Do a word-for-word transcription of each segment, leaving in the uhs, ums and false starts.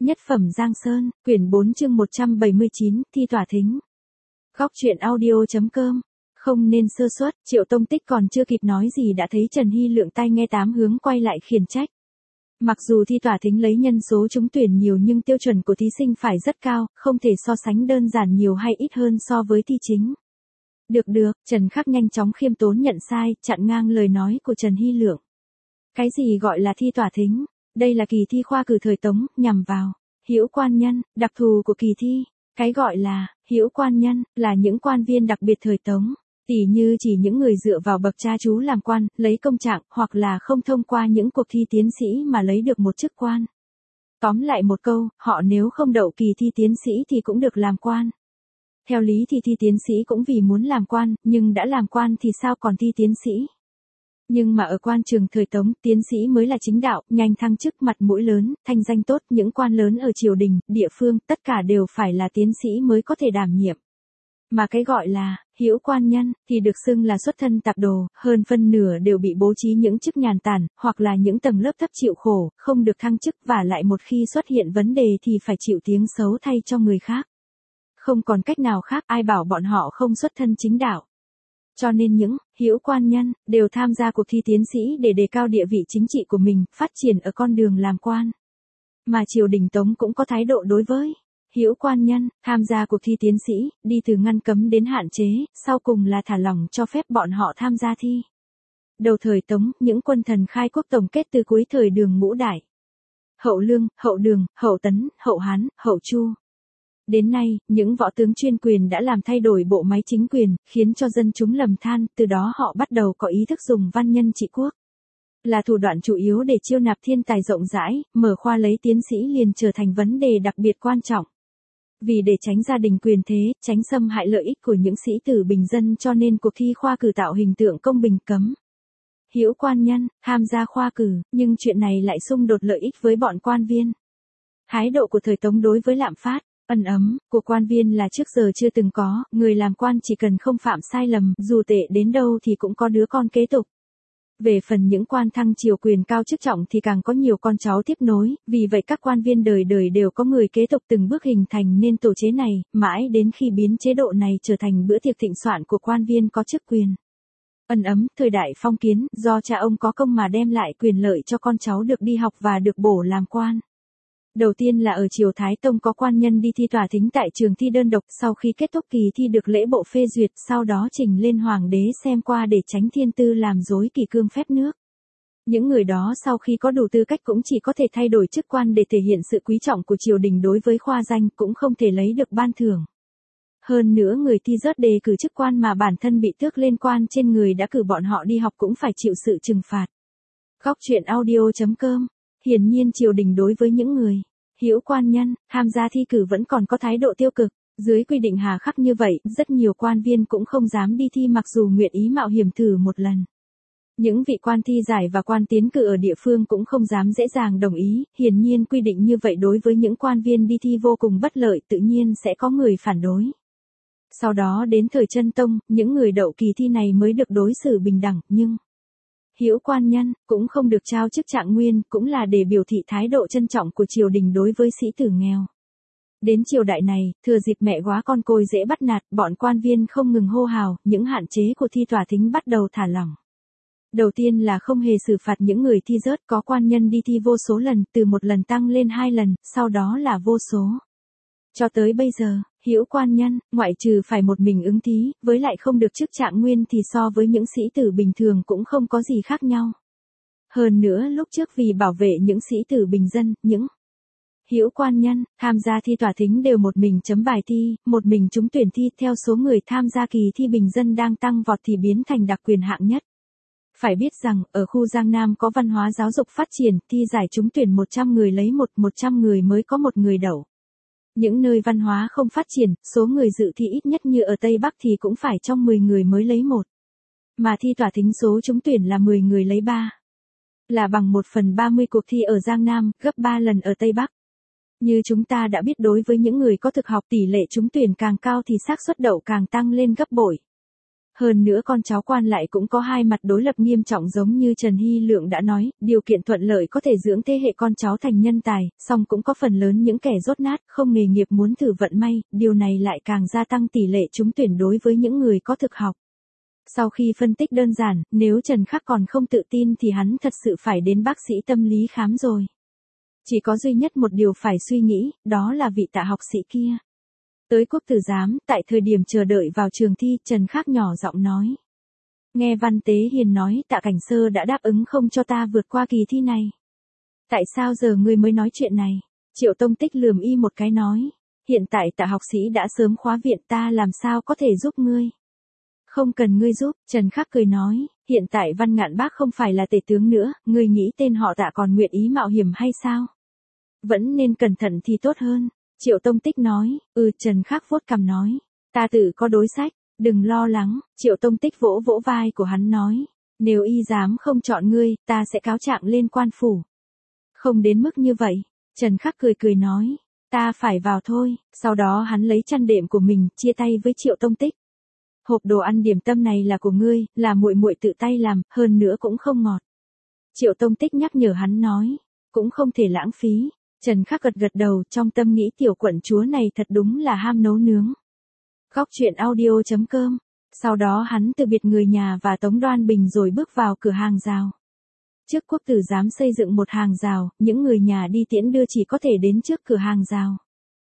Nhất phẩm Giang Sơn, quyển bốn chương một trăm bảy mươi chín, thi tỏa thính. Góc truyện audio.com. Không nên sơ suất, Triệu Tông Tích còn chưa kịp nói gì đã thấy Trần Hy Lượng tai nghe tám hướng quay lại khiển trách. Mặc dù thi tỏa thính lấy nhân số trúng tuyển nhiều nhưng tiêu chuẩn của thí sinh phải rất cao, không thể so sánh đơn giản nhiều hay ít hơn so với thi chính. Được được, Trần Khắc nhanh chóng khiêm tốn nhận sai, chặn ngang lời nói của Trần Hy Lượng. Cái gì gọi là thi tỏa thính? Đây là kỳ thi khoa cử thời Tống, nhằm vào hữu quan nhân, đặc thù của kỳ thi. Cái gọi là hữu quan nhân là những quan viên đặc biệt thời Tống, tỉ như chỉ những người dựa vào bậc cha chú làm quan, lấy công trạng, hoặc là không thông qua những cuộc thi tiến sĩ mà lấy được một chức quan. Tóm lại một câu, họ nếu không đậu kỳ thi tiến sĩ thì cũng được làm quan. Theo lý thì thi tiến sĩ cũng vì muốn làm quan, nhưng đã làm quan thì sao còn thi tiến sĩ? Nhưng mà ở quan trường thời Tống, tiến sĩ mới là chính đạo, nhanh thăng chức, mặt mũi lớn, thanh danh tốt, những quan lớn ở triều đình, địa phương, tất cả đều phải là tiến sĩ mới có thể đảm nhiệm. Mà cái gọi là hữu quan nhân thì được xưng là xuất thân tạp đồ, hơn phân nửa đều bị bố trí những chức nhàn tản, hoặc là những tầng lớp thấp chịu khổ, không được thăng chức, và lại một khi xuất hiện vấn đề thì phải chịu tiếng xấu thay cho người khác. Không còn cách nào khác, ai bảo bọn họ không xuất thân chính đạo. Cho nên những hữu quan nhân đều tham gia cuộc thi tiến sĩ để đề cao địa vị chính trị của mình, phát triển ở con đường làm quan. Mà triều đình Tống cũng có thái độ đối với hữu quan nhân tham gia cuộc thi tiến sĩ, đi từ ngăn cấm đến hạn chế, sau cùng là thả lỏng cho phép bọn họ tham gia thi. Đầu thời Tống, những quân thần khai quốc tổng kết từ cuối thời Đường ngũ đại. Hậu Lương, Hậu Đường, Hậu Tấn, Hậu Hán, Hậu Chu. Đến nay, những võ tướng chuyên quyền đã làm thay đổi bộ máy chính quyền, khiến cho dân chúng lầm than, từ đó họ bắt đầu có ý thức dùng văn nhân trị quốc. Là thủ đoạn chủ yếu để chiêu nạp thiên tài rộng rãi, mở khoa lấy tiến sĩ liền trở thành vấn đề đặc biệt quan trọng. Vì để tránh gia đình quyền thế, tránh xâm hại lợi ích của những sĩ tử bình dân cho nên cuộc thi khoa cử tạo hình tượng công bình cấm hữu quan nhân tham gia khoa cử, nhưng chuyện này lại xung đột lợi ích với bọn quan viên. Thái độ của thời Tống đối với lạm phát, ân ấm, của quan viên là trước giờ chưa từng có, người làm quan chỉ cần không phạm sai lầm, dù tệ đến đâu thì cũng có đứa con kế tục. Về phần những quan thăng triều quyền cao chức trọng thì càng có nhiều con cháu tiếp nối, vì vậy các quan viên đời đời đều có người kế tục từng bước hình thành nên tổ chế này, mãi đến khi biến chế độ này trở thành bữa tiệc thịnh soạn của quan viên có chức quyền. Ân ấm, thời đại phong kiến, do cha ông có công mà đem lại quyền lợi cho con cháu được đi học và được bổ làm quan. Đầu tiên là ở triều Thái Tông có quan nhân đi thi tỏa thính tại trường thi đơn độc, sau khi kết thúc kỳ thi được lễ bộ phê duyệt, sau đó trình lên hoàng đế xem qua để tránh thiên tư làm rối kỷ cương phép nước. Những người đó sau khi có đủ tư cách cũng chỉ có thể thay đổi chức quan để thể hiện sự quý trọng của triều đình đối với khoa danh, cũng không thể lấy được ban thưởng. Hơn nữa người thi rớt đề cử chức quan mà bản thân bị tước lên quan trên người đã cử bọn họ đi học cũng phải chịu sự trừng phạt. Góc truyện audio.com. Hiển nhiên triều đình đối với những người hữu quan nhân tham gia thi cử vẫn còn có thái độ tiêu cực. Dưới quy định hà khắc như vậy, rất nhiều quan viên cũng không dám đi thi mặc dù nguyện ý mạo hiểm thử một lần. Những vị quan thi giải và quan tiến cử ở địa phương cũng không dám dễ dàng đồng ý, hiển nhiên quy định như vậy đối với những quan viên đi thi vô cùng bất lợi, tự nhiên sẽ có người phản đối. Sau đó đến thời Trân Tông, những người đậu kỳ thi này mới được đối xử bình đẳng, nhưng hữu quan nhân cũng không được trao chức trạng nguyên, cũng là để biểu thị thái độ trân trọng của triều đình đối với sĩ tử nghèo. Đến triều đại này, thừa dịp mẹ góa con côi dễ bắt nạt, bọn quan viên không ngừng hô hào, những hạn chế của thi tỏa thính bắt đầu thả lỏng. Đầu tiên là không hề xử phạt những người thi rớt, có quan nhân đi thi vô số lần, từ một lần tăng lên hai lần, sau đó là vô số. Cho tới bây giờ, hữu quan nhân, ngoại trừ phải một mình ứng thí, với lại không được chức trạng nguyên thì so với những sĩ tử bình thường cũng không có gì khác nhau. Hơn nữa lúc trước vì bảo vệ những sĩ tử bình dân, những hữu quan nhân tham gia thi tỏa thính đều một mình chấm bài thi, một mình trúng tuyển thi, theo số người tham gia kỳ thi bình dân đang tăng vọt thì biến thành đặc quyền hạng nhất. Phải biết rằng, ở khu Giang Nam có văn hóa giáo dục phát triển, thi giải trúng tuyển một trăm người lấy một, một trăm người mới có một người đậu. Những nơi văn hóa không phát triển, số người dự thi ít nhất như ở Tây Bắc thì cũng phải trong mười người mới lấy một. Mà thi tỏa thính số trúng tuyển là mười người lấy ba. Là bằng một phần ba mươi cuộc thi ở Giang Nam, gấp ba lần ở Tây Bắc. Như chúng ta đã biết đối với những người có thực học tỷ lệ trúng tuyển càng cao thì xác suất đậu càng tăng lên gấp bội. Hơn nữa con cháu quan lại cũng có hai mặt đối lập nghiêm trọng giống như Trần Hy Lượng đã nói, điều kiện thuận lợi có thể dưỡng thế hệ con cháu thành nhân tài, song cũng có phần lớn những kẻ dốt nát, không nghề nghiệp muốn thử vận may, điều này lại càng gia tăng tỷ lệ trúng tuyển đối với những người có thực học. Sau khi phân tích đơn giản, nếu Trần Khắc còn không tự tin thì hắn thật sự phải đến bác sĩ tâm lý khám rồi. Chỉ có duy nhất một điều phải suy nghĩ, đó là vị Tạ học sĩ kia. Tới quốc tử giám, tại thời điểm chờ đợi vào trường thi, Trần Khắc nhỏ giọng nói. Nghe Văn Tế Hiền nói Tạ Cảnh Sơ đã đáp ứng không cho ta vượt qua kỳ thi này. Tại sao giờ ngươi mới nói chuyện này? Triệu Tông Tích lườm y một cái nói. Hiện tại Tạ học sĩ đã sớm khóa viện, ta làm sao có thể giúp ngươi? Không cần ngươi giúp, Trần Khắc cười nói. Hiện tại Văn Ngạn Bác không phải là tể tướng nữa, ngươi nghĩ tên họ Tạ còn nguyện ý mạo hiểm hay sao? Vẫn nên cẩn thận thì tốt hơn. Triệu Tông Tích nói, ừ, Trần Khắc vuốt cằm nói, ta tự có đối sách, đừng lo lắng. Triệu Tông Tích vỗ vỗ vai của hắn nói, nếu y dám không chọn ngươi, ta sẽ cáo trạng lên quan phủ. Không đến mức như vậy, Trần Khắc cười cười nói, ta phải vào thôi. Sau đó hắn lấy chăn đệm của mình, chia tay với Triệu Tông Tích. Hộp đồ ăn điểm tâm này là của ngươi, là muội muội tự tay làm, hơn nữa cũng không ngọt. Triệu Tông Tích nhắc nhở hắn nói, cũng không thể lãng phí. Trần Khắc gật gật đầu, trong tâm nghĩ tiểu quận chúa này thật đúng là ham nấu nướng. Góc truyện audio chấm com. Sau đó hắn từ biệt người nhà và Tống Đoan Bình rồi bước vào cửa hàng rào. Trước quốc tử giám xây dựng một hàng rào, những người nhà đi tiễn đưa chỉ có thể đến trước cửa hàng rào.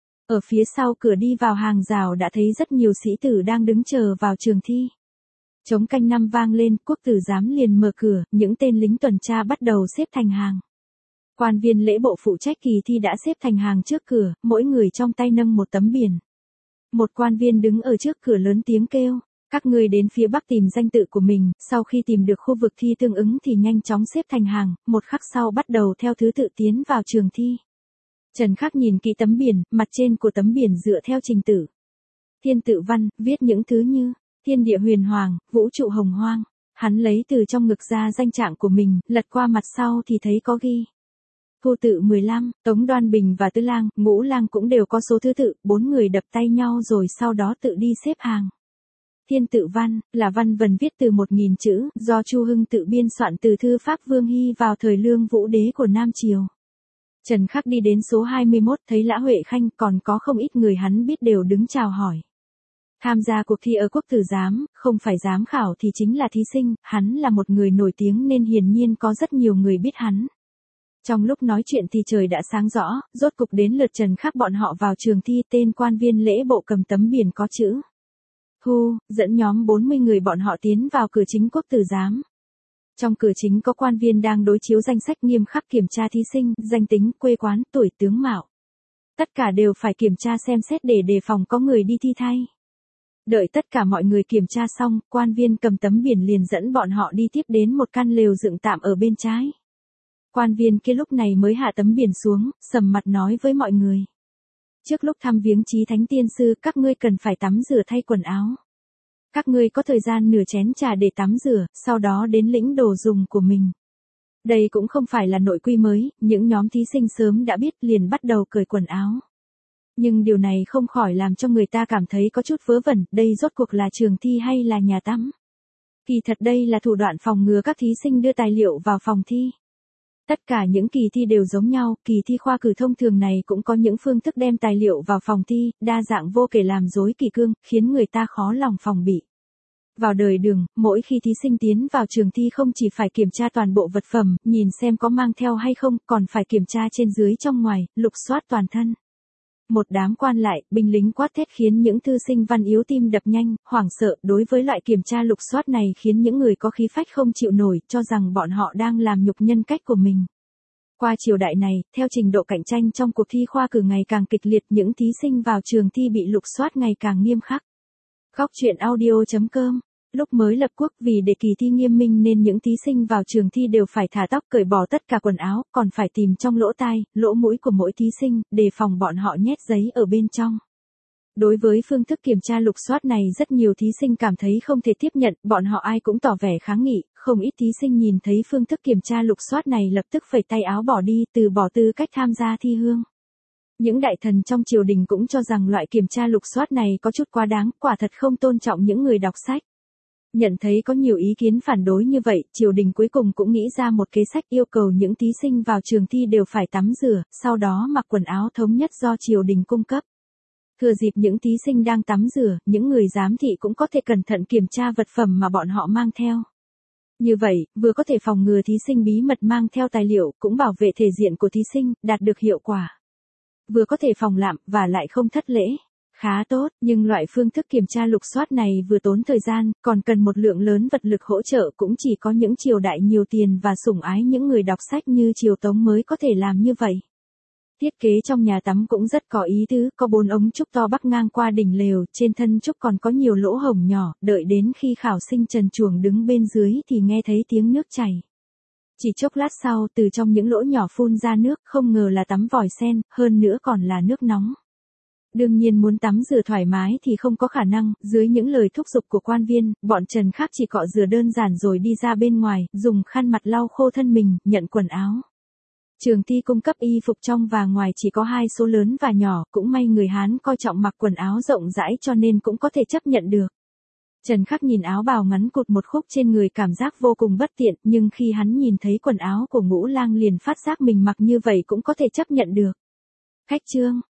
Ở phía sau cửa đi vào hàng rào đã thấy rất nhiều sĩ tử đang đứng chờ vào trường thi. Trống canh năm vang lên, quốc tử giám liền mở cửa, những tên lính tuần tra bắt đầu xếp thành hàng. Quan viên lễ bộ phụ trách kỳ thi đã xếp thành hàng trước cửa, mỗi người trong tay nâng một tấm biển. Một quan viên đứng ở trước cửa lớn tiếng kêu, các người đến phía bắc tìm danh tự của mình, sau khi tìm được khu vực thi tương ứng thì nhanh chóng xếp thành hàng, một khắc sau bắt đầu theo thứ tự tiến vào trường thi. Trần Khắc nhìn kỹ tấm biển, mặt trên của tấm biển dựa theo trình tự. Thiên tự văn, viết những thứ như, thiên địa huyền hoàng, vũ trụ hồng hoang. Hắn lấy từ trong ngực ra danh trạng của mình, lật qua mặt sau thì thấy có ghi. Phu tự mười lăm, Tống Đoan Bình và Tứ Lang, Ngũ Lang cũng đều có số thứ tự, bốn người đập tay nhau rồi sau đó tự đi xếp hàng. Thiên tự văn, là văn vần viết từ một nghìn chữ, do Chu Hưng tự biên soạn từ thư pháp Vương Hy vào thời Lương Vũ Đế của Nam Triều. Trần Khắc đi đến số hai mươi mốt, thấy Lã Huệ Khanh, còn có không ít người hắn biết đều đứng chào hỏi. Tham gia cuộc thi ở quốc tử giám, không phải giám khảo thì chính là thí sinh, hắn là một người nổi tiếng nên hiển nhiên có rất nhiều người biết hắn. Trong lúc nói chuyện thì trời đã sáng rõ, rốt cục đến lượt Trần Khắc bọn họ vào trường thi, tên quan viên lễ bộ cầm tấm biển có chữ Hu, dẫn nhóm bốn mươi người bọn họ tiến vào cửa chính quốc tử giám. Trong cửa chính có quan viên đang đối chiếu danh sách nghiêm khắc kiểm tra thí sinh, danh tính, quê quán, tuổi, tướng mạo. Tất cả đều phải kiểm tra xem xét để đề phòng có người đi thi thay. Đợi tất cả mọi người kiểm tra xong, quan viên cầm tấm biển liền dẫn bọn họ đi tiếp đến một căn lều dựng tạm ở bên trái. Quan viên kia lúc này mới hạ tấm biển xuống, sầm mặt nói với mọi người. Trước lúc thăm viếng chí thánh tiên sư, các ngươi cần phải tắm rửa thay quần áo. Các ngươi có thời gian nửa chén trà để tắm rửa, sau đó đến lĩnh đồ dùng của mình. Đây cũng không phải là nội quy mới, những nhóm thí sinh sớm đã biết liền bắt đầu cởi quần áo. Nhưng điều này không khỏi làm cho người ta cảm thấy có chút vớ vẩn, đây rốt cuộc là trường thi hay là nhà tắm. Kỳ thật đây là thủ đoạn phòng ngừa các thí sinh đưa tài liệu vào phòng thi. Tất cả những kỳ thi đều giống nhau, kỳ thi khoa cử thông thường này cũng có những phương thức đem tài liệu vào phòng thi, đa dạng vô kể làm rối kỷ cương, khiến người ta khó lòng phòng bị. Vào đời Đường, mỗi khi thí sinh tiến vào trường thi không chỉ phải kiểm tra toàn bộ vật phẩm, nhìn xem có mang theo hay không, còn phải kiểm tra trên dưới trong ngoài, lục soát toàn thân. Một đám quan lại, binh lính quát thét khiến những thư sinh văn yếu tim đập nhanh, hoảng sợ, đối với loại kiểm tra lục soát này khiến những người có khí phách không chịu nổi, cho rằng bọn họ đang làm nhục nhân cách của mình. Qua triều đại này, theo trình độ cạnh tranh trong cuộc thi khoa cử ngày càng kịch liệt, những thí sinh vào trường thi bị lục soát ngày càng nghiêm khắc. Góc truyện audio chấm com. Lúc mới lập quốc, vì để kỳ thi nghiêm minh nên những thí sinh vào trường thi đều phải thả tóc, cởi bỏ tất cả quần áo, còn phải tìm trong lỗ tai, lỗ mũi của mỗi thí sinh, đề phòng bọn họ nhét giấy ở bên trong. Đối với phương thức kiểm tra lục soát này rất nhiều thí sinh cảm thấy không thể tiếp nhận, bọn họ ai cũng tỏ vẻ kháng nghị, không ít thí sinh nhìn thấy phương thức kiểm tra lục soát này lập tức phẩy tay áo bỏ đi, từ bỏ tư cách tham gia thi hương. Những đại thần trong triều đình cũng cho rằng loại kiểm tra lục soát này có chút quá đáng, quả thật không tôn trọng những người đọc sách. Nhận thấy có nhiều ý kiến phản đối như vậy, triều đình cuối cùng cũng nghĩ ra một kế sách yêu cầu những thí sinh vào trường thi đều phải tắm rửa, sau đó mặc quần áo thống nhất do triều đình cung cấp. Thừa dịp những thí sinh đang tắm rửa, những người giám thị cũng có thể cẩn thận kiểm tra vật phẩm mà bọn họ mang theo. Như vậy, vừa có thể phòng ngừa thí sinh bí mật mang theo tài liệu, cũng bảo vệ thể diện của thí sinh, đạt được hiệu quả. Vừa có thể phòng lạm, và lại không thất lễ. Khá tốt, nhưng loại phương thức kiểm tra lục soát này vừa tốn thời gian, còn cần một lượng lớn vật lực hỗ trợ, cũng chỉ có những triều đại nhiều tiền và sủng ái những người đọc sách như triều Tống mới có thể làm như vậy. Thiết kế trong nhà tắm cũng rất có ý tứ, có bốn ống trúc to bắc ngang qua đỉnh lều, trên thân trúc còn có nhiều lỗ hổng nhỏ, đợi đến khi khảo sinh trần truồng đứng bên dưới thì nghe thấy tiếng nước chảy. Chỉ chốc lát sau, từ trong những lỗ nhỏ phun ra nước, không ngờ là tắm vòi sen, hơn nữa còn là nước nóng. Đương nhiên muốn tắm rửa thoải mái thì không có khả năng, dưới những lời thúc giục của quan viên, bọn Trần khác chỉ cọ rửa đơn giản rồi đi ra bên ngoài, dùng khăn mặt lau khô thân mình, nhận quần áo. Trường thi cung cấp y phục trong và ngoài chỉ có hai số lớn và nhỏ, cũng may người Hán coi trọng mặc quần áo rộng rãi cho nên cũng có thể chấp nhận được. Trần Khắc nhìn áo bào ngắn cụt một khúc trên người cảm giác vô cùng bất tiện, nhưng khi hắn nhìn thấy quần áo của Ngũ Lang liền phát giác mình mặc như vậy cũng có thể chấp nhận được. Khách trương,